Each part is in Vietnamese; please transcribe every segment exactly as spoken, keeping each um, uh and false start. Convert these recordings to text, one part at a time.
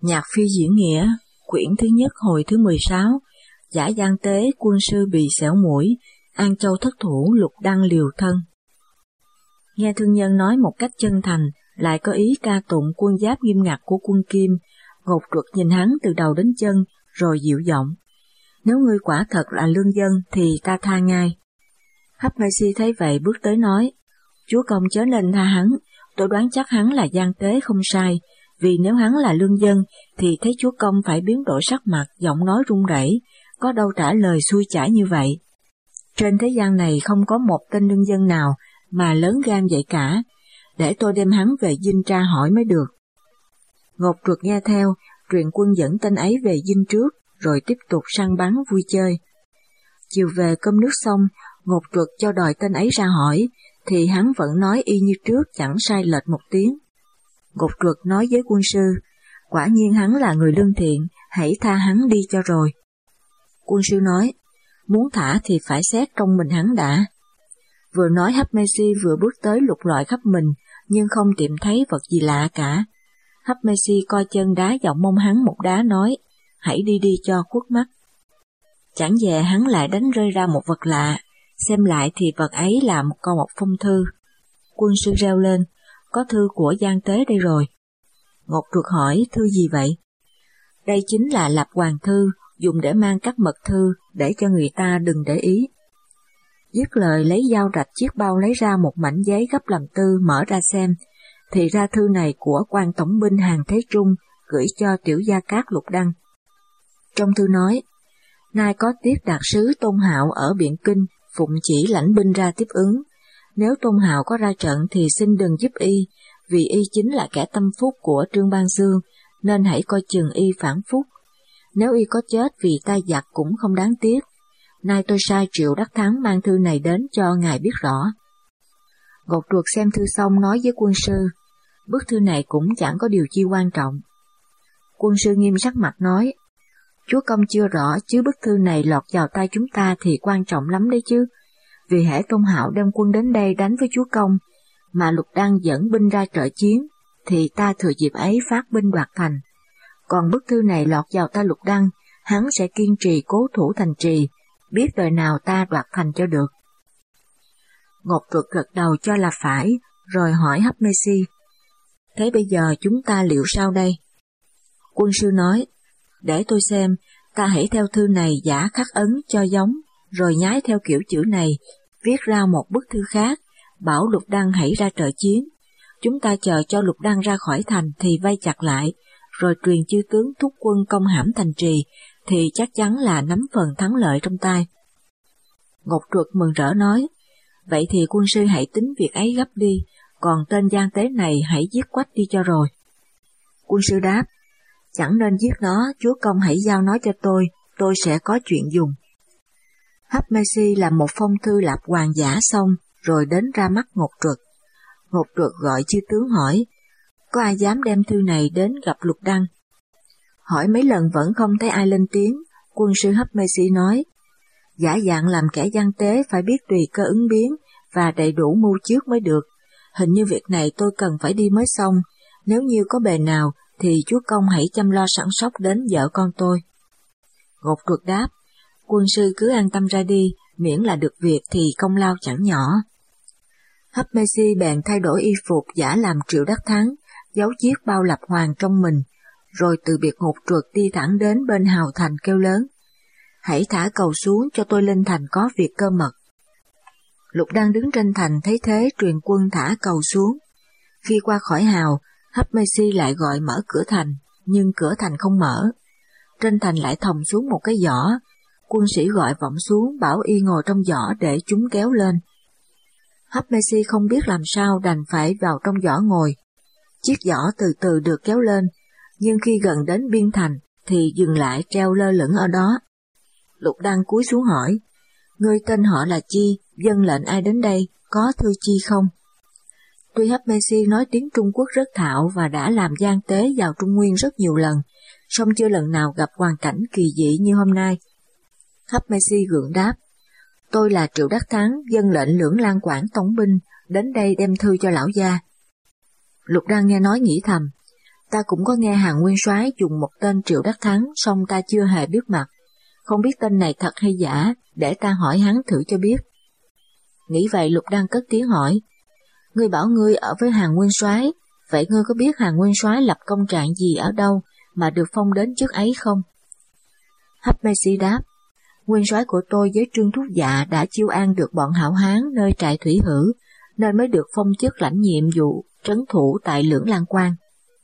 Nhạc phi diễn nghĩa, quyển thứ nhất hồi thứ mười sáu, Giả Giang Tế quân sư bị xẻo mũi, An Châu thất thủ Lục Đăng liều thân. Nghe thương nhân nói một cách chân thành, lại có ý ca tụng quân giáp nghiêm ngặt của quân Kim, Ngột Truật nhìn hắn từ đầu đến chân, rồi dịu giọng. Nếu ngươi quả thật là lương dân thì ta tha ngay. Hấp Mê Si thấy vậy bước tới nói, chúa công chớ nên tha hắn, tôi đoán chắc hắn là Giang Tế không sai, vì nếu hắn là lương dân thì thấy chúa công phải biến đổi sắc mặt, giọng nói run rẩy, có đâu trả lời xuôi chải như vậy. Trên thế gian này không có một tên lương dân nào mà lớn gan vậy cả, để tôi đem hắn về dinh tra hỏi mới được. Ngột Truật nghe theo, truyền quân dẫn tên ấy về dinh trước, rồi tiếp tục săn bắn vui chơi. Chiều về cơm nước xong, Ngột Truật cho đòi tên ấy ra hỏi, thì hắn vẫn nói y như trước, chẳng sai lệch một tiếng. Ngột Truật nói với quân sư, quả nhiên hắn là người lương thiện, hãy tha hắn đi cho rồi. Quân sư nói, muốn thả thì phải xét trong mình hắn đã. Vừa nói Hấp Mê Si vừa bước tới lục lọi khắp mình, nhưng không tìm thấy vật gì lạ cả. Hấp Mê Si coi chân đá vào mông hắn một đá nói, hãy đi đi cho khuất mắt. Chẳng dè hắn lại đánh rơi ra một vật lạ, xem lại thì vật ấy là một con một phong thư. Quân sư reo lên, có thư của Giang Tế đây rồi. Ngột Truật hỏi, thư gì vậy? Đây chính là lập hoàng thư, dùng để mang các mật thư, để cho người ta đừng để ý. Dứt lời lấy dao rạch chiếc bao lấy ra một mảnh giấy gấp làm tư, mở ra xem, thì ra thư này của quan tổng binh Hàn Thế Trung gửi cho tiểu gia cát Lục Đăng. Trong thư nói, nay có tiết đạt sứ Tôn Hạo ở Biện Kinh, phụng chỉ lãnh binh ra tiếp ứng. Nếu Tôn Hạo có ra trận thì xin đừng giúp y, vì y chính là kẻ tâm phúc của Trương Ban Dương, nên hãy coi chừng y phản phúc. Nếu y có chết vì tay giặc cũng không đáng tiếc. Nay tôi sai Triệu Đắc Thắng mang thư này đến cho ngài biết rõ. Ngột Truật xem thư xong nói với quân sư, bức thư này cũng chẳng có điều chi quan trọng. Quân sư nghiêm sắc mặt nói, chúa công chưa rõ chứ bức thư này lọt vào tay chúng ta thì quan trọng lắm đấy chứ, vì hễ Tôn Hạo đem quân đến đây đánh với chúa công, mà Lục Đăng dẫn binh ra trợ chiến, thì ta thừa dịp ấy phát binh đoạt thành. Còn bức thư này lọt vào tay Lục Đăng, hắn sẽ kiên trì cố thủ thành trì, biết đời nào ta đoạt thành cho được. Ngột Truật gật đầu cho là phải, rồi hỏi Hấp Mê Si, thế bây giờ chúng ta liệu sao đây? Quân sư nói, để tôi xem, ta hãy theo thư này giả khắc ấn cho giống, rồi nhái theo kiểu chữ này, viết ra một bức thư khác, bảo Lục Đăng hãy ra trợ chiến. Chúng ta chờ cho Lục Đăng ra khỏi thành thì vây chặt lại, rồi truyền chư tướng thúc quân công hãm thành trì, thì chắc chắn là nắm phần thắng lợi trong tay. Ngột Truật mừng rỡ nói, vậy thì quân sư hãy tính việc ấy gấp đi, còn tên Giang Tế này hãy giết quách đi cho rồi. Quân sư đáp, chẳng nên giết nó, chúa công hãy giao nó cho tôi, tôi sẽ có chuyện dùng. Hấp Mê Si làm một phong thư lập hoàng giả xong, rồi đến ra mắt Ngột Truật. Ngột Truật gọi chư tướng hỏi, có ai dám đem thư này đến gặp Lục Đăng? Hỏi mấy lần vẫn không thấy ai lên tiếng, quân sư Hấp Mê Si nói, giả dạng làm kẻ Giang Tế phải biết tùy cơ ứng biến và đầy đủ mưu trước mới được. Hình như việc này tôi cần phải đi mới xong, nếu như có bề nào thì chúa công hãy chăm lo sẵn sóc đến vợ con tôi. Ngột Truật đáp, quân sư cứ an tâm ra đi, miễn là được việc thì công lao chẳng nhỏ. Hấp Mê Si bèn thay đổi y phục giả làm Triệu Đắc Thắng, giấu chiếc bao lập hoàng trong mình, rồi từ biệt Ngột Truật đi thẳng đến bên hào thành kêu lớn, hãy thả cầu xuống cho tôi lên thành có việc cơ mật. Lục Đăng đứng trên thành thấy thế truyền quân thả cầu xuống. Khi qua khỏi hào, Hấp Mê Si lại gọi mở cửa thành, nhưng cửa thành không mở. Trên thành lại thòng xuống một cái giỏ, quân sĩ gọi vọng xuống bảo y ngồi trong giỏ để chúng kéo lên. Hấp Mê Si không biết làm sao đành phải vào trong giỏ ngồi. Chiếc giỏ từ từ được kéo lên, nhưng khi gần đến biên thành thì dừng lại treo lơ lửng ở đó. Lục Đăng cúi xuống hỏi, ngươi tên họ là chi, dân lệnh ai đến đây, có thư chi không? Tuy Hấp Mê Si nói tiếng Trung Quốc rất thạo và đã làm Giang Tế vào Trung Nguyên rất nhiều lần, song chưa lần nào gặp hoàn cảnh kỳ dị như hôm nay. Hấp Mê Si gượng đáp, tôi là Triệu Đắc Thắng, dân lệnh Lưỡng Lan Quảng tổng binh, đến đây đem thư cho lão gia. Lục Đăng nghe nói nghĩ thầm, Ta cũng có nghe Hàn Nguyên Soái dùng một tên Triệu Đắc Thắng, song ta chưa hề biết mặt. Không biết tên này thật hay giả, để ta hỏi hắn thử cho biết. Nghĩ vậy Lục Đăng cất tiếng hỏi, ngươi bảo ngươi ở với Hàn Nguyên Soái, vậy ngươi có biết Hàn Nguyên Soái lập công trạng gì ở đâu mà được phong đến chức ấy không? Hấp Mê Si đáp, nguyên soái của tôi với Trương Thúc Dạ đã chiêu an được bọn hảo hán nơi trại thủy hử, nên mới được phong chức lãnh nhiệm vụ trấn thủ tại Lưỡng Lan Quan.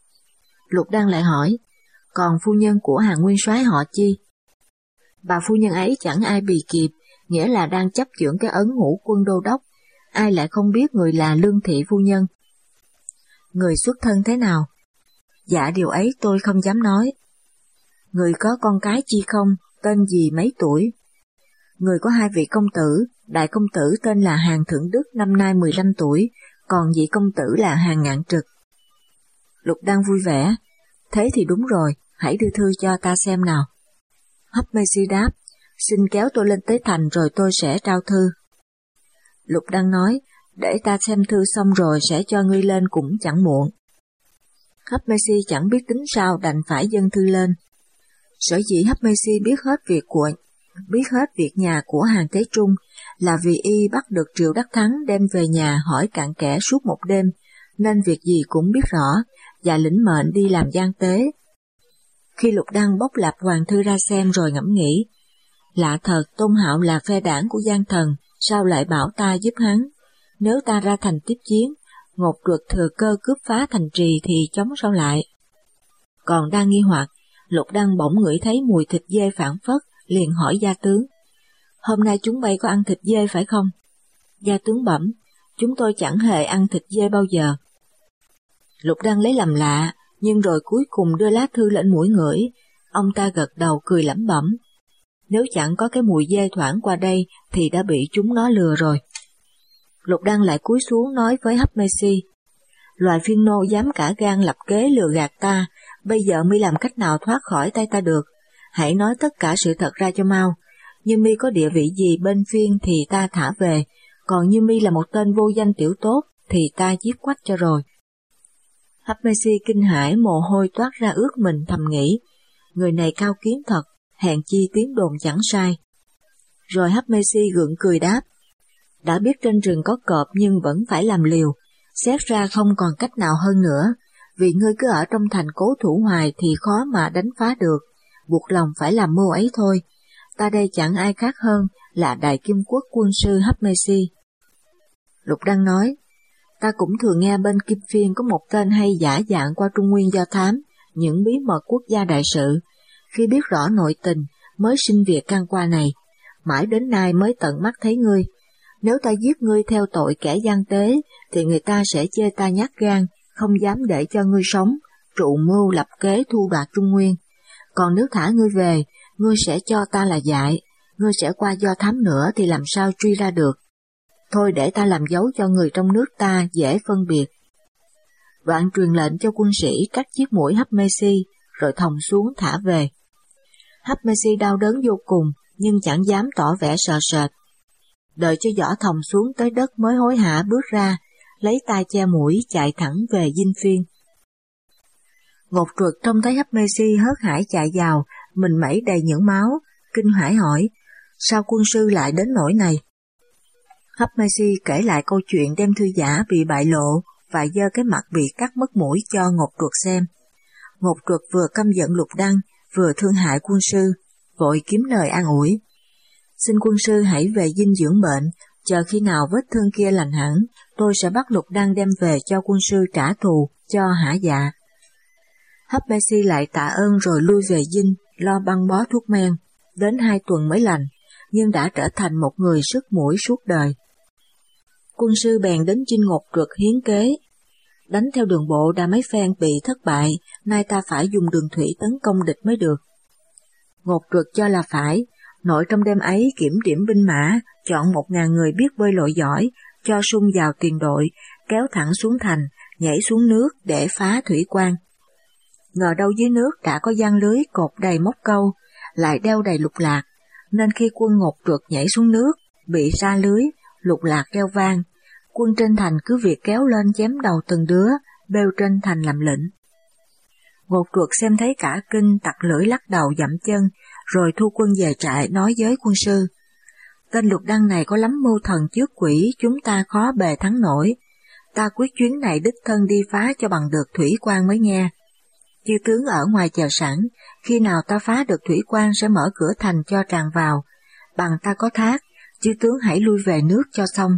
Lục Đăng lại hỏi, còn phu nhân của Hàn Nguyên soái họ chi? Bà phu nhân ấy chẳng ai bì kịp, nghĩa là đang chấp chưởng cái ấn ngũ quân đô đốc, ai lại không biết người là Lương Thị phu nhân. Người xuất thân thế nào? Dạ điều ấy tôi không dám nói. Người có con cái chi không, tên gì mấy tuổi? Người có hai vị công tử, đại công tử tên là Hàn Thượng Đức năm nay mười lăm tuổi, còn vị công tử là Hàn Ngạn Trực. Lục Đăng vui vẻ, thế thì đúng rồi, hãy đưa thư cho ta xem nào. Hấp Mê Si đáp, xin kéo tôi lên tới thành rồi tôi sẽ trao thư. Lục Đăng nói, để ta xem thư xong rồi sẽ cho ngươi lên cũng chẳng muộn. Hấp Mê Si chẳng biết tính sao đành phải dâng thư lên. Sở dĩ Hấp Mê Si biết hết việc của biết hết việc nhà của Hàn Thế Trung là vì y bắt được Triệu Đắc Thắng đem về nhà hỏi cặn kẽ suốt một đêm, nên việc gì cũng biết rõ và lĩnh mệnh đi làm gian tế. Khi Lục Đăng bóc lặp hoàng thư ra xem rồi ngẫm nghĩ, lạ thật, Tôn Hạo là phe đảng của gian thần, sao lại bảo ta giúp hắn? Nếu ta ra thành tiếp chiến, Ngột Truật thừa cơ cướp phá thành trì thì chống sao lại? Còn đang nghi hoặc, Lục Đăng bỗng ngửi thấy mùi thịt dê phảng phất, liền hỏi gia tướng, hôm nay chúng bay có ăn thịt dê phải không? Gia tướng bẩm, chúng tôi chẳng hề ăn thịt dê bao giờ. Lục Đăng lấy làm lạ, nhưng rồi cuối cùng đưa lá thư lên mũi ngửi, ông ta gật đầu cười lẩm bẩm, nếu chẳng có cái mùi dê thoảng qua đây thì đã bị chúng nó lừa rồi. Lục Đăng lại cúi xuống nói với Hấp Mê Si, loài phiên nô dám cả gan lập kế lừa gạt ta, bây giờ mi làm cách nào thoát khỏi tay ta được? Hãy nói tất cả sự thật ra cho mau. Như mi có địa vị gì bên phiên thì ta thả về, còn như mi là một tên vô danh tiểu tốt thì ta giết quách cho rồi. Hấp Mê Si kinh hãi, mồ hôi toát ra ướt mình, thầm nghĩ, người này cao kiến thật, hèn chi tiếng đồn chẳng sai. Rồi Hấp Mê Si gượng cười đáp, đã biết trên rừng có cọp nhưng vẫn phải làm liều, xét ra không còn cách nào hơn nữa, vì ngươi cứ ở trong thành cố thủ hoài thì khó mà đánh phá được, buộc lòng phải làm mưu ấy thôi. Ta đây chẳng ai khác hơn là Đại Kim Quốc quân sư Hấp Mê Si. Lục Đăng nói, ta cũng thường nghe bên Kim Phiên có một tên hay giả dạng qua Trung Nguyên do thám những bí mật quốc gia đại sự, khi biết rõ nội tình mới xin việc can qua này, mãi đến nay mới tận mắt thấy ngươi. Nếu ta giết ngươi theo tội kẻ gian tế thì người ta sẽ chê ta nhát gan, không dám để cho ngươi sống, trụ mưu lập kế thu đoạt Trung Nguyên. Còn nếu thả ngươi về, ngươi sẽ cho ta là dại, ngươi sẽ qua do thám nữa thì làm sao truy ra được. Thôi để ta làm dấu cho người trong nước ta dễ phân biệt. Đoạn truyền lệnh cho quân sĩ cắt chiếc mũi Hấp Mê Si, rồi thòng xuống thả về. Hấp Mê Si đau đớn vô cùng, nhưng chẳng dám tỏ vẻ sợ sệt. Đợi cho giỏ thòng xuống tới đất mới hối hả bước ra, lấy tay che mũi chạy thẳng về Dinh Phiên. Ngột Truật trông thấy Hấp Mê Si hớt hải chạy vào, mình mẩy đầy những máu, kinh hãi hỏi, sao quân sư lại đến nỗi này? Hấp Mê Si kể lại câu chuyện đem thư giả bị bại lộ và giơ cái mặt bị cắt mất mũi cho Ngột Truật xem. Ngột Truật vừa căm giận Lục Đăng, vừa thương hại quân sư, vội kiếm lời an ủi. Xin quân sư hãy về dinh dưỡng bệnh, chờ khi nào vết thương kia lành hẳn, tôi sẽ bắt Lục Đăng đem về cho quân sư trả thù, cho hả dạ. Hấp Mê Si lại tạ ơn rồi lui về dinh, lo băng bó thuốc men, đến hai tuần mới lành, nhưng đã trở thành một người sứt mũi suốt đời. Quân sư bèn đến chinh Ngột Truật hiến kế. Đánh theo đường bộ đã mấy phen bị thất bại, nay ta phải dùng đường thủy tấn công địch mới được. Ngột Truật cho là phải, nội trong đêm ấy kiểm điểm binh mã, chọn một ngàn người biết bơi lội giỏi, cho sung vào tiền đội, kéo thẳng xuống thành, nhảy xuống nước để phá thủy quan. Ngờ đâu dưới nước đã có giăng lưới cột đầy móc câu, lại đeo đầy lục lạc, nên khi quân Ngột Truật nhảy xuống nước, bị sa lưới, lục lạc reo vang, quân trên thành cứ việc kéo lên chém đầu từng đứa, bêu trên thành làm lệnh. Ngột Truật xem thấy cả kinh, tặc lưỡi lắc đầu dậm chân, rồi thu quân về trại nói với quân sư. Tên Lục Đăng này có lắm mưu thần trước quỷ, chúng ta khó bề thắng nổi. Ta quyết chuyến này đích thân đi phá cho bằng được thủy quan mới nghe. Chư tướng ở ngoài chờ sẵn, khi nào ta phá được thủy quan sẽ mở cửa thành cho tràn vào. Bằng ta có thác, chư tướng hãy lui về nước cho xong.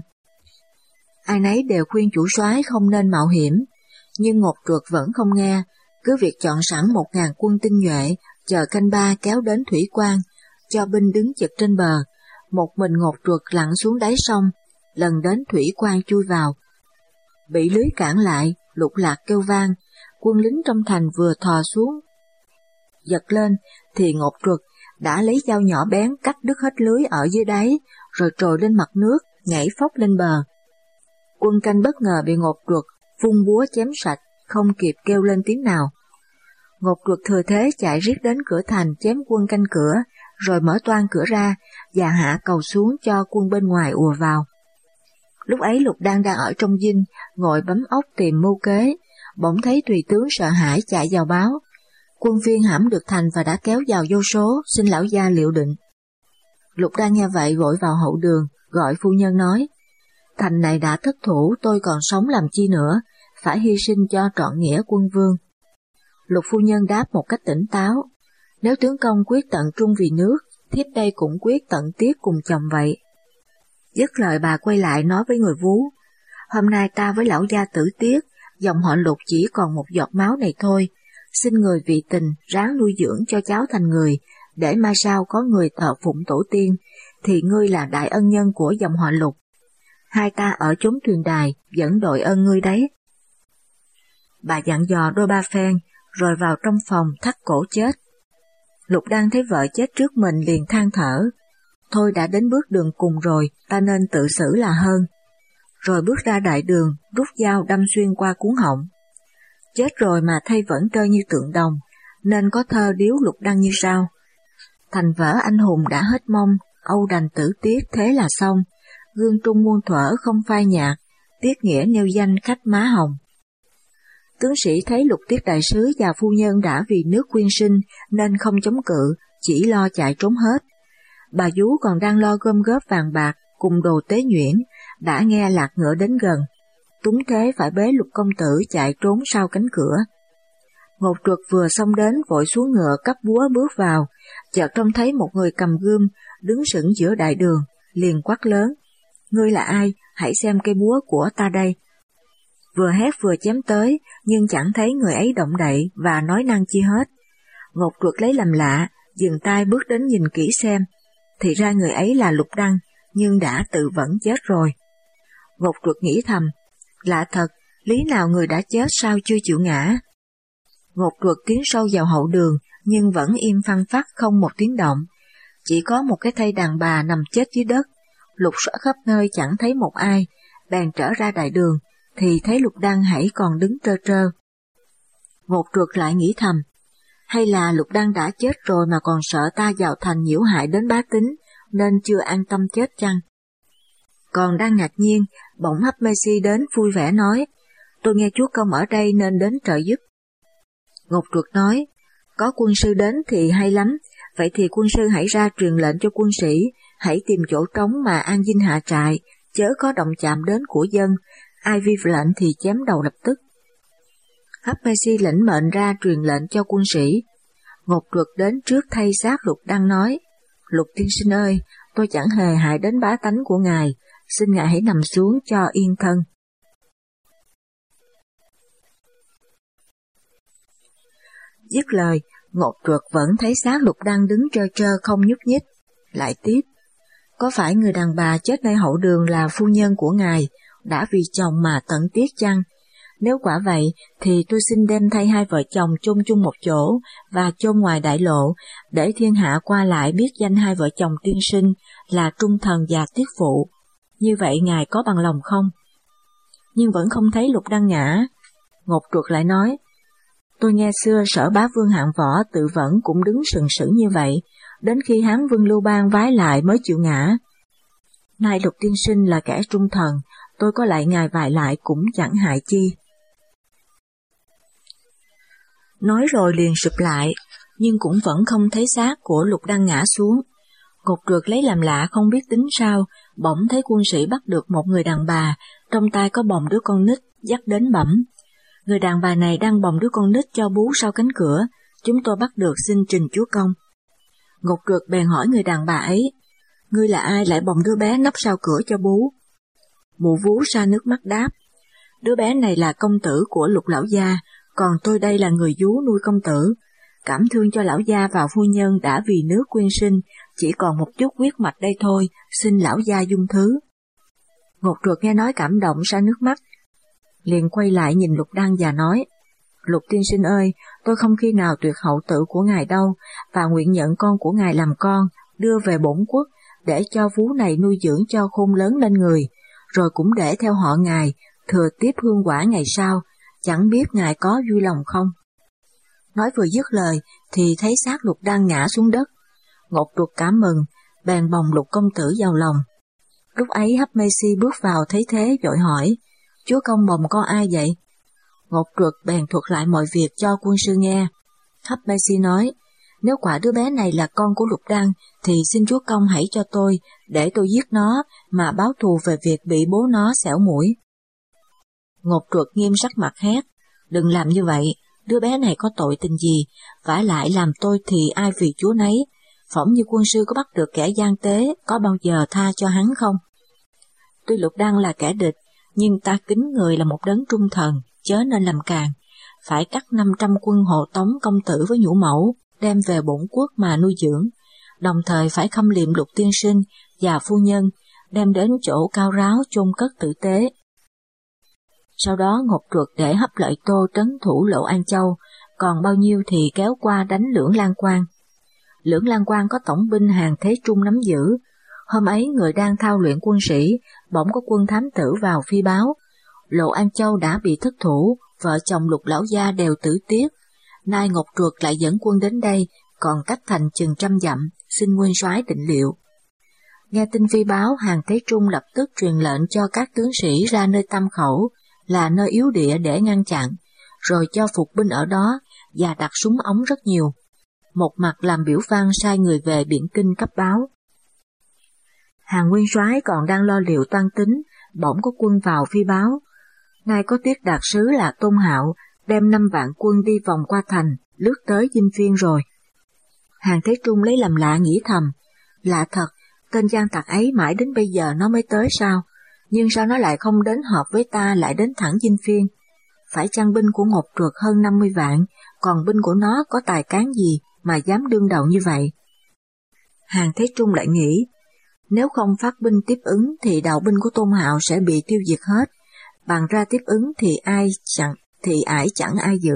Ai nấy đều khuyên chủ soái không nên mạo hiểm, nhưng Ngột Truật vẫn không nghe, cứ việc chọn sẵn một ngàn quân tinh nhuệ, chờ canh ba kéo đến thủy quan, cho binh đứng chực trên bờ, một mình Ngột Truật lặn xuống đáy sông, lần đến thủy quan chui vào. Bị lưới cản lại, Lục Lạc kêu vang, quân lính trong thành vừa thò xuống giật lên, thì Ngột Truật đã lấy dao nhỏ bén cắt đứt hết lưới ở dưới đáy, rồi trồi lên mặt nước, nhảy phóc lên bờ. Quân canh bất ngờ bị Ngột Truật vung búa chém sạch, không kịp kêu lên tiếng nào. Ngột Truật thừa thế chạy riết đến cửa thành chém quân canh cửa, rồi mở toang cửa ra và hạ cầu xuống cho quân bên ngoài ùa vào. Lúc ấy Lục Đăng đang ở trong dinh, ngồi bấm óc tìm mưu kế, bỗng thấy tùy tướng sợ hãi chạy vào báo. Quân viên hãm được thành và đã kéo vào vô số, xin lão gia liệu định. Lục Đăng nghe vậy vội vào hậu đường, gọi phu nhân nói, thành này đã thất thủ, tôi còn sống làm chi nữa, phải hy sinh cho trọn nghĩa quân vương. Lục phu nhân đáp một cách tỉnh táo, nếu tướng công quyết tận trung vì nước, thiếp đây cũng quyết tận tiết cùng chồng vậy. Dứt lời bà quay lại nói với người vú, hôm nay ta với lão gia tử tiết, dòng họ Lục chỉ còn một giọt máu này thôi, xin người vì tình ráng nuôi dưỡng cho cháu thành người, để mai sau có người thờ phụng tổ tiên, thì ngươi là đại ân nhân của dòng họ Lục. Hai ta ở chốn thuyền đài, vẫn đội ơn ngươi đấy. Bà dặn dò đôi ba phen, rồi vào trong phòng thắt cổ chết. Lục Đăng thấy vợ chết trước mình liền than thở, thôi đã đến bước đường cùng rồi, ta nên tự xử là hơn. Rồi bước ra đại đường, rút dao đâm xuyên qua cuống họng. Chết rồi mà thây vẫn trơ như tượng đồng, nên có thơ điếu Lục Đăng như sau. Thành vỡ anh hùng đã hết mong, âu đành tử tiết thế là xong, gương trung muôn thuở không phai nhạt, tiết nghĩa nêu danh khách má hồng. Tướng sĩ thấy Lục Tiết đại sứ và phu nhân đã vì nước quyên sinh nên không chống cự, chỉ lo chạy trốn hết. Bà vú còn đang lo gom góp vàng bạc cùng đồ tế nhuyễn, đã nghe lạc ngựa đến gần, túng thế phải bế Lục công tử chạy trốn sau cánh cửa. Ngột Truật vừa xông đến vội xuống ngựa cấp búa bước vào, chợt trông thấy một người cầm gươm đứng sững giữa đại đường, liền quát lớn, ngươi là ai, hãy xem cây búa của ta đây. Vừa hét vừa chém tới, nhưng chẳng thấy người ấy động đậy và nói năng chi hết. Ngột Truật lấy làm lạ, dừng tay bước đến nhìn kỹ xem, thì ra người ấy là Lục Đăng, nhưng đã tự vẫn chết rồi. Ngột Truật nghĩ thầm, lạ thật, lý nào người đã chết sao chưa chịu ngã. Ngột Truật tiến sâu vào hậu đường, nhưng vẫn im phăng phắc không một tiếng động. Chỉ có một cái thây đàn bà nằm chết dưới đất, lục soát khắp nơi chẳng thấy một ai, bèn trở ra đại đường, thì thấy Lục Đăng hãy còn đứng trơ trơ. Ngột Truật lại nghĩ thầm, hay là Lục Đăng đã chết rồi mà còn sợ ta vào thành nhiễu hại đến bá tính, nên chưa an tâm chết chăng? Còn đang ngạc nhiên, bỗng Hấp Mê Si đến vui vẻ nói, tôi nghe chúa công ở đây nên đến trợ giúp. Ngột Truật nói, có quân sư đến thì hay lắm, vậy thì quân sư hãy ra truyền lệnh cho quân sĩ, hãy tìm chỗ trống mà an dinh hạ trại, chớ có động chạm đến của dân, ai vi lệnh thì chém đầu lập tức. Hấp Mê Si lĩnh mệnh ra truyền lệnh cho quân sĩ. Ngột Truật đến trước thay xác Lục Đăng nói, Lục tiên sinh ơi, tôi chẳng hề hại đến bá tánh của ngài, xin ngài hãy nằm xuống cho yên thân. Dứt lời, Ngột Truật vẫn thấy xác Lục Đăng đứng trơ trơ không nhúc nhích, lại tiếp, có phải người đàn bà chết nơi hậu đường là phu nhân của ngài, đã vì chồng mà tận tiết chăng? Nếu quả vậy, thì tôi xin đem thay hai vợ chồng chôn chung một chỗ và chôn ngoài đại lộ, để thiên hạ qua lại biết danh hai vợ chồng tiên sinh là trung thần và tiết phụ. Như vậy ngài có bằng lòng không? Nhưng vẫn không thấy Lục Đăng ngã. Ngột Truật lại nói, tôi nghe xưa Sở Bá Vương hạng võ tự vẫn cũng đứng sừng sững như vậy, đến khi Hán Vương Lưu Bang vái lại mới chịu ngã. Nay Lục tiên sinh là kẻ trung thần, tôi có lại ngài vài lại cũng chẳng hại chi. Nói rồi liền sụp lại, nhưng cũng vẫn không thấy xác của Lục Đăng ngã xuống. Ngột Trượt lấy làm lạ không biết tính sao, bỗng thấy quân sĩ bắt được một người đàn bà, trong tay có bồng đứa con nít, dắt đến bẩm. Người đàn bà này đang bồng đứa con nít cho bú sau cánh cửa, chúng tôi bắt được xin trình chúa công. Ngột Trượt bèn hỏi người đàn bà ấy, ngươi là ai lại bồng đứa bé nấp sau cửa cho bú? Mụ vú sa nước mắt đáp, đứa bé này là công tử của Lục lão gia, còn tôi đây là người vú nuôi công tử. Cảm thương cho lão gia và phu nhân đã vì nước quyên sinh, chỉ còn một chút huyết mạch đây thôi, xin lão gia dung thứ. Ngột Trượt nghe nói cảm động sa nước mắt, liền quay lại nhìn Lục Đăng và nói, Lục tiên sinh ơi, tôi không khi nào tuyệt hậu tử của ngài đâu, và nguyện nhận con của ngài làm con, đưa về bổn quốc, để cho vú này nuôi dưỡng cho khôn lớn lên người, rồi cũng để theo họ ngài, thừa tiếp hương quả ngày sau, chẳng biết ngài có vui lòng không. Nói vừa dứt lời, thì thấy xác Lục Đăng ngã xuống đất. Ngột Trượt cảm mừng, bèn bồng Lục công tử vào lòng. Lúc ấy Hấp Mê Si bước vào thấy thế vội hỏi, chúa công bồng con ai vậy? Ngột Trượt bèn thuật lại mọi việc cho quân sư nghe. Hấp Mê Si nói, nếu quả đứa bé này là con của Lục Đăng, thì xin chúa công hãy cho tôi, để tôi giết nó, mà báo thù về việc bị bố nó xẻo mũi. Ngột Trượt nghiêm sắc mặt hét, đừng làm như vậy, đứa bé này có tội tình gì, vả lại làm tôi thì ai vì chúa nấy, phỏng như quân sư có bắt được kẻ gian tế, có bao giờ tha cho hắn không? Tuy Lục Đăng là kẻ địch, nhưng ta kính người là một đấng trung thần, chớ nên làm càn, phải cắt năm trăm quân hộ tống công tử với nhũ mẫu, đem về bổn quốc mà nuôi dưỡng, đồng thời phải khâm liệm Lục tiên sinh và phu nhân, đem đến chỗ cao ráo chôn cất tử tế. Sau đó Ngột Trượt để Hấp Lợi Tô trấn thủ Lộ An Châu, còn bao nhiêu thì kéo qua đánh Lưỡng Lan Quan. Lưỡng Lan Quan có tổng binh Hàn Thế Trung nắm giữ. Hôm ấy người đang thao luyện quân sĩ, bỗng có quân thám tử vào phi báo. Lộ An Châu đã bị thất thủ, vợ chồng Lục lão gia đều tử tiết. Nay Ngột Trượt lại dẫn quân đến đây, còn cách thành chừng trăm dặm, xin nguyên soái định liệu. Nghe tin phi báo, Hàn Thế Trung lập tức truyền lệnh cho các tướng sĩ ra nơi Tam Khẩu, là nơi yếu địa để ngăn chặn, rồi cho phục binh ở đó và đặt súng ống rất nhiều. Một mặt làm biểu văn sai người về Biện Kinh cấp báo. Hàn nguyên soái còn đang lo liệu toan tính, bỗng có quân vào phi báo. Nay có tiết đạt sứ là Tôn Hạo, đem năm vạn quân đi vòng qua thành, lướt tới Dinh Phiên rồi. Hàn Thế Trung lấy làm lạ nghĩ thầm, lạ thật, tên gian tặc ấy mãi đến bây giờ nó mới tới sao? Nhưng sao nó lại không đến họp với ta, lại đến thẳng Dinh Phiên? Phải chăng binh của Ngột Trượt hơn năm mươi vạn, còn binh của nó có tài cán gì mà dám đương đầu như vậy? Hàn Thế Trung lại nghĩ, nếu không phát binh tiếp ứng thì đạo binh của Tôn Hạo sẽ bị tiêu diệt hết, bằng ra tiếp ứng thì ai chẳng, thì ải chẳng ai giữ.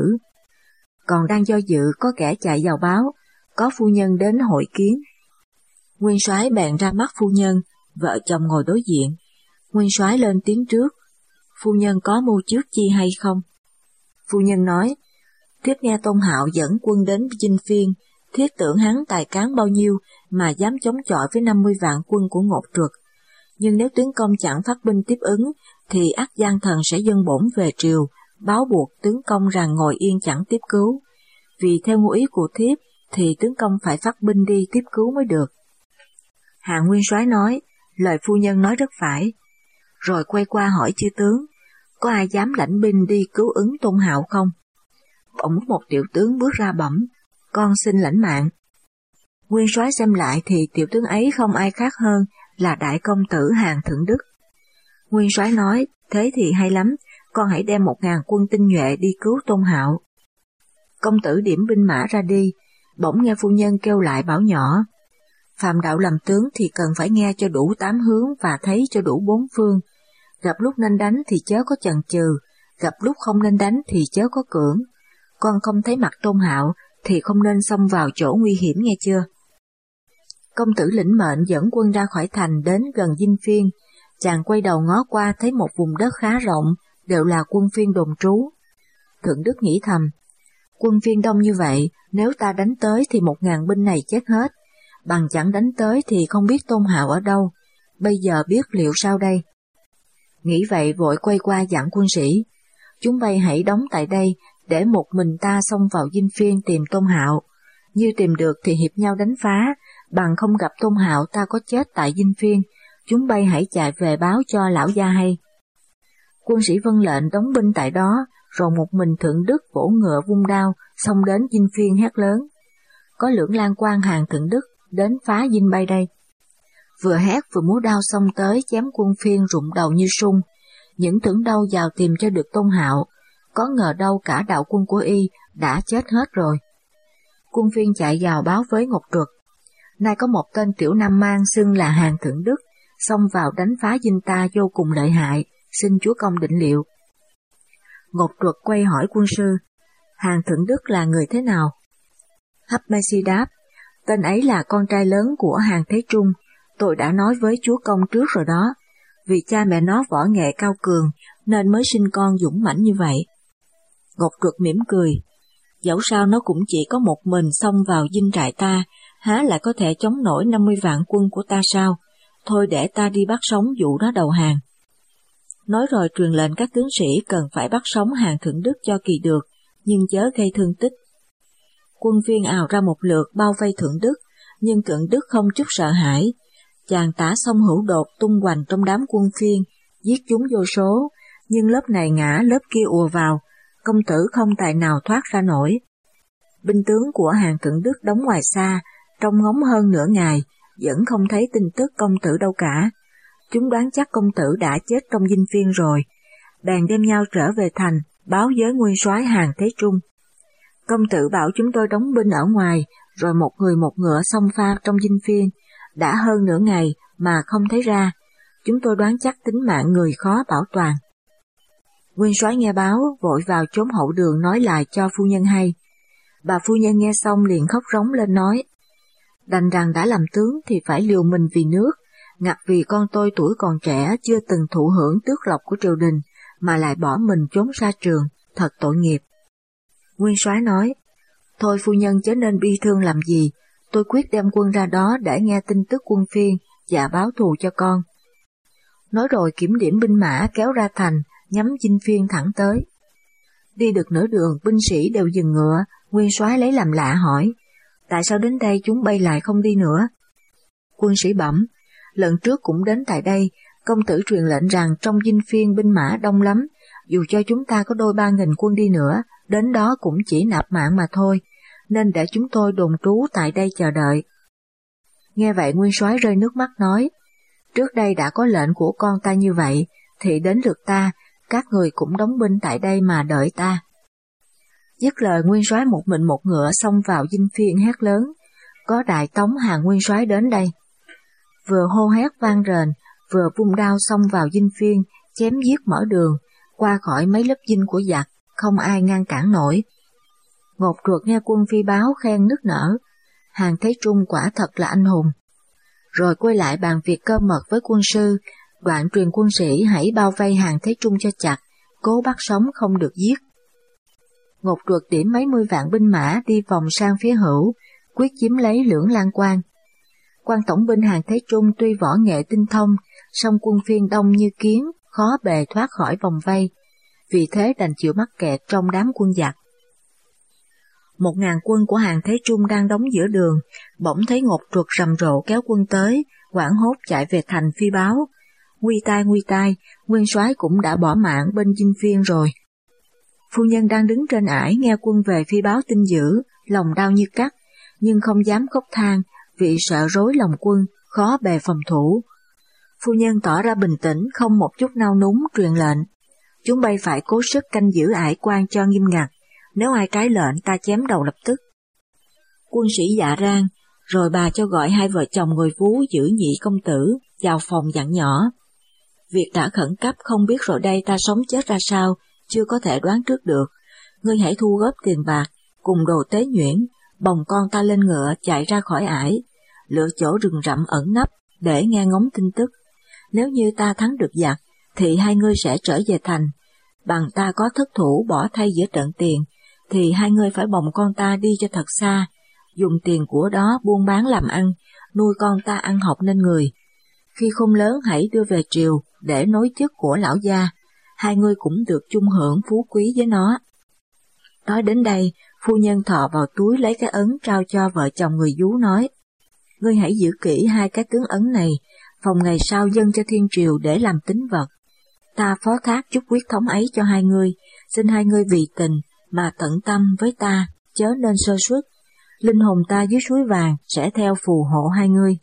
Còn đang do dự, có kẻ chạy vào báo, có phu nhân đến hội kiến. Nguyên soái bèn ra mắt phu nhân, vợ chồng ngồi đối diện. Nguyên soái lên tiếng trước, phu nhân có mưu trước chi hay không? Phu nhân nói, thiếp nghe Tôn Hạo dẫn quân đến Dinh Phiên, thiết tưởng hắn tài cán bao nhiêu mà dám chống chọi với năm mươi vạn quân của Ngột Trượt. Nhưng nếu tướng công chẳng phát binh tiếp ứng, thì ắt gian thần sẽ dâng bổn về triều, báo buộc tướng công rằng ngồi yên chẳng tiếp cứu. Vì theo ngụ ý của thiếp, thì tướng công phải phát binh đi tiếp cứu mới được. Hạ nguyên soái nói, lời phu nhân nói rất phải. Rồi quay qua hỏi chư tướng, có ai dám lãnh binh đi cứu ứng Tôn Hạo không? Bỗng một tiểu tướng bước ra bẩm, con xin lãnh mạng. Nguyên soái xem lại thì tiểu tướng ấy không ai khác hơn là đại công tử Hàn Thượng Đức. Nguyên soái nói, thế thì hay lắm, con hãy đem một ngàn quân tinh nhuệ đi cứu Tôn Hạo. Công tử điểm binh mã ra đi, bỗng nghe phu nhân kêu lại bảo nhỏ, phàm đạo làm tướng thì cần phải nghe cho đủ tám hướng và thấy cho đủ bốn phương. Gặp lúc nên đánh thì chớ có chần chừ, gặp lúc không nên đánh thì chớ có cưỡng. Con không thấy mặt Tôn Hạo thì không nên xông vào chỗ nguy hiểm nghe chưa? Công tử lĩnh mệnh dẫn quân ra khỏi thành đến gần Dinh Phiên. Chàng quay đầu ngó qua thấy một vùng đất khá rộng, đều là quân Phiên đồn trú. Thượng Đức nghĩ thầm, quân Phiên đông như vậy, nếu ta đánh tới thì một ngàn binh này chết hết, bằng chẳng đánh tới thì không biết Tôn Hạo ở đâu, bây giờ biết liệu sao đây? Nghĩ vậy vội quay qua dặn quân sĩ, chúng bay hãy đóng tại đây để một mình ta xông vào dinh phiên tìm Tôn Hạo. Như tìm được thì hiệp nhau đánh phá, bằng không gặp Tôn Hạo ta có chết tại dinh phiên, chúng bay hãy chạy về báo cho lão gia hay. Quân sĩ vâng lệnh đóng binh tại đó, rồi một mình Thượng Đức vỗ ngựa vung đao, xông đến dinh phiên hét lớn. Có lưỡng lang quan hàng Thượng Đức đến phá dinh bay đây. Vừa hét vừa múa đao xông tới chém quân phiên rụng đầu như sung. Những tưởng đâu vào tìm cho được Tôn Hạo, có ngờ đâu cả đạo quân của y đã chết hết rồi. Quân phiên chạy vào báo với Ngọc Truật. Nay có một tên tiểu nam mang xưng là hàng Thượng Đức, xông vào đánh phá dinh ta vô cùng lợi hại, xin chúa công định liệu. Ngọc Truật quay hỏi quân sư, hàng Thượng Đức là người thế nào? Hấp Mê Si đáp, tên ấy là con trai lớn của hàng Thế Trung, tôi đã nói với chúa công trước rồi đó, vì cha mẹ nó võ nghệ cao cường nên mới sinh con dũng mãnh như vậy. Ngọc Truật mỉm cười, dẫu sao nó cũng chỉ có một mình xông vào dinh trại ta, há lại có thể chống nổi năm mươi vạn quân của ta sao? Thôi để ta đi bắt sống dụ nó đầu hàng. Nói rồi truyền lệnh các tướng sĩ cần phải bắt sống hàng Thượng Đức cho kỳ được, nhưng chớ gây thương tích. Quân phiên ào ra một lượt bao vây Thượng Đức, nhưng Thượng Đức không chút sợ hãi. Chàng tả song hữu đột tung hoành trong đám quân phiên, giết chúng vô số, nhưng lớp này ngã lớp kia ùa vào, công tử không tài nào thoát ra nổi. Binh tướng của hàng Thượng Đức đóng ngoài xa, trông ngóng hơn nửa ngày, vẫn không thấy tin tức công tử đâu cả. Chúng đoán chắc công tử đã chết trong dinh phiên rồi, bèn đem nhau trở về thành, báo với nguyên soái hàng Thế Trung. Công tử bảo chúng tôi đóng binh ở ngoài, rồi một người một ngựa xông pha trong dinh phiên, đã hơn nửa ngày mà không thấy ra, chúng tôi đoán chắc tính mạng người khó bảo toàn. Nguyên soái nghe báo, vội vào chốn hậu đường nói lại cho phu nhân hay. Bà phu nhân nghe xong liền khóc rống lên nói, đành rằng đã làm tướng thì phải liều mình vì nước, ngặt vì con tôi tuổi còn trẻ chưa từng thụ hưởng tước lộc của triều đình, mà lại bỏ mình trốn xa trường, thật tội nghiệp. Nguyên soái nói, thôi phu nhân chớ nên bi thương làm gì, tôi quyết đem quân ra đó để nghe tin tức quân phiên và báo thù cho con. Nói rồi kiểm điểm binh mã kéo ra thành, nhắm dinh phiên thẳng tới. Đi được nửa đường, binh sĩ đều dừng ngựa, nguyên soái lấy làm lạ hỏi, tại sao đến đây chúng bay lại không đi nữa? Quân sĩ bẩm, lần trước cũng đến tại đây, công tử truyền lệnh rằng trong dinh phiên binh mã đông lắm, dù cho chúng ta có đôi ba nghìn quân đi nữa, đến đó cũng chỉ nạp mạng mà thôi, nên để chúng tôi đồn trú tại đây chờ đợi. Nghe vậy nguyên soái rơi nước mắt nói, trước đây đã có lệnh của con ta như vậy, thì đến lượt ta, các người cũng đóng binh tại đây mà đợi ta. Dứt lời nguyên soái một mình một ngựa xông vào dinh phiên hét lớn, có đại tống hàng nguyên soái đến đây. Vừa hô hét vang rền, vừa vung đao xông vào dinh phiên, chém giết mở đường, qua khỏi mấy lớp dinh của giặc, không ai ngăn cản nổi. Ngọc Truật nghe quân phi báo khen nức nở, hàng Thế Trung quả thật là anh hùng. Rồi quay lại bàn việc cơ mật với quân sư, đoạn truyền quân sĩ hãy bao vây hàng Thế Trung cho chặt, cố bắt sống không được giết. Ngọc Truật điểm mấy mươi vạn binh mã đi vòng sang phía hữu, quyết chiếm lấy Lưỡng Lang Quan. Quan tổng binh hàng Thế Trung tuy võ nghệ tinh thông, song quân phiên đông như kiến, khó bề thoát khỏi vòng vây, vì thế đành chịu mắc kẹt trong đám quân giặc. Một ngàn quân của hàng Thế Trung đang đóng giữa đường, bỗng thấy Ngọc Truật rầm rộ kéo quân tới, hoảng hốt chạy về thành phi báo. Nguy tai nguy tai, nguyên soái cũng đã bỏ mạng bên dinh phiên rồi. Phu nhân đang đứng trên ải nghe quân về phi báo tin dữ, lòng đau như cắt, nhưng không dám khóc than, vì sợ rối lòng quân, khó bề phòng thủ. Phu nhân tỏ ra bình tĩnh, không một chút nao núng, truyền lệnh. Chúng bay phải cố sức canh giữ ải quan cho nghiêm ngặt, nếu ai trái lệnh ta chém đầu lập tức. Quân sĩ dạ rang, rồi bà cho gọi hai vợ chồng ngồi vú giữ nhị công tử, vào phòng dặn nhỏ. Việc đã khẩn cấp không biết rồi đây ta sống chết ra sao, chưa có thể đoán trước được. Ngươi hãy thu góp tiền bạc, cùng đồ tế nhuyễn, bồng con ta lên ngựa chạy ra khỏi ải, lựa chỗ rừng rậm ẩn nấp để nghe ngóng tin tức. Nếu như ta thắng được giặc, thì hai ngươi sẽ trở về thành. Bằng ta có thất thủ bỏ thay giữa trận tiền, thì hai ngươi phải bồng con ta đi cho thật xa, dùng tiền của đó buôn bán làm ăn, nuôi con ta ăn học nên người. Khi khôn lớn hãy đưa về triều để nối chức của lão gia, hai ngươi cũng được chung hưởng phú quý với nó. Nói đến đây, phu nhân thò vào túi lấy cái ấn trao cho vợ chồng người Vú nói, ngươi hãy giữ kỹ hai cái tướng ấn này, phòng ngày sau dâng cho thiên triều để làm tín vật. Ta phó thác chút quyết thống ấy cho hai ngươi, xin hai ngươi vì tình mà tận tâm với ta, chớ nên sơ suất. Linh hồn ta dưới suối vàng sẽ theo phù hộ hai ngươi.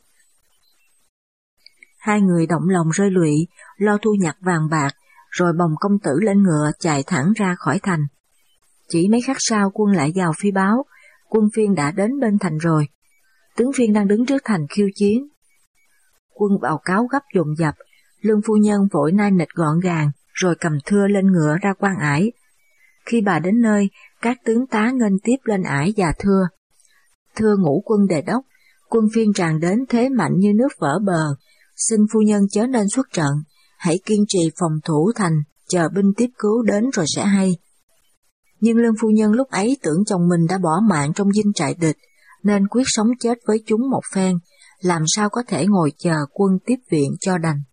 Hai người động lòng rơi lụy, lo thu nhặt vàng bạc, rồi bồng công tử lên ngựa chạy thẳng ra khỏi thành. Chỉ mấy khắc sau quân lại vào phi báo, quân Phiên đã đến bên thành rồi. Tướng Phiên đang đứng trước thành khiêu chiến. Quân báo cáo gấp dồn dập, Lương phu nhân vội nai nịch gọn gàng, rồi cầm thưa lên ngựa ra quan ải. Khi bà đến nơi, các tướng tá nghênh tiếp lên ải và thưa. Thưa ngũ quân đề đốc, quân Phiên tràn đến thế mạnh như nước vỡ bờ, xin phu nhân chớ nên xuất trận, hãy kiên trì phòng thủ thành, chờ binh tiếp cứu đến rồi sẽ hay. Nhưng Lương phu nhân lúc ấy tưởng chồng mình đã bỏ mạng trong dinh trại địch, nên quyết sống chết với chúng một phen, làm sao có thể ngồi chờ quân tiếp viện cho đành.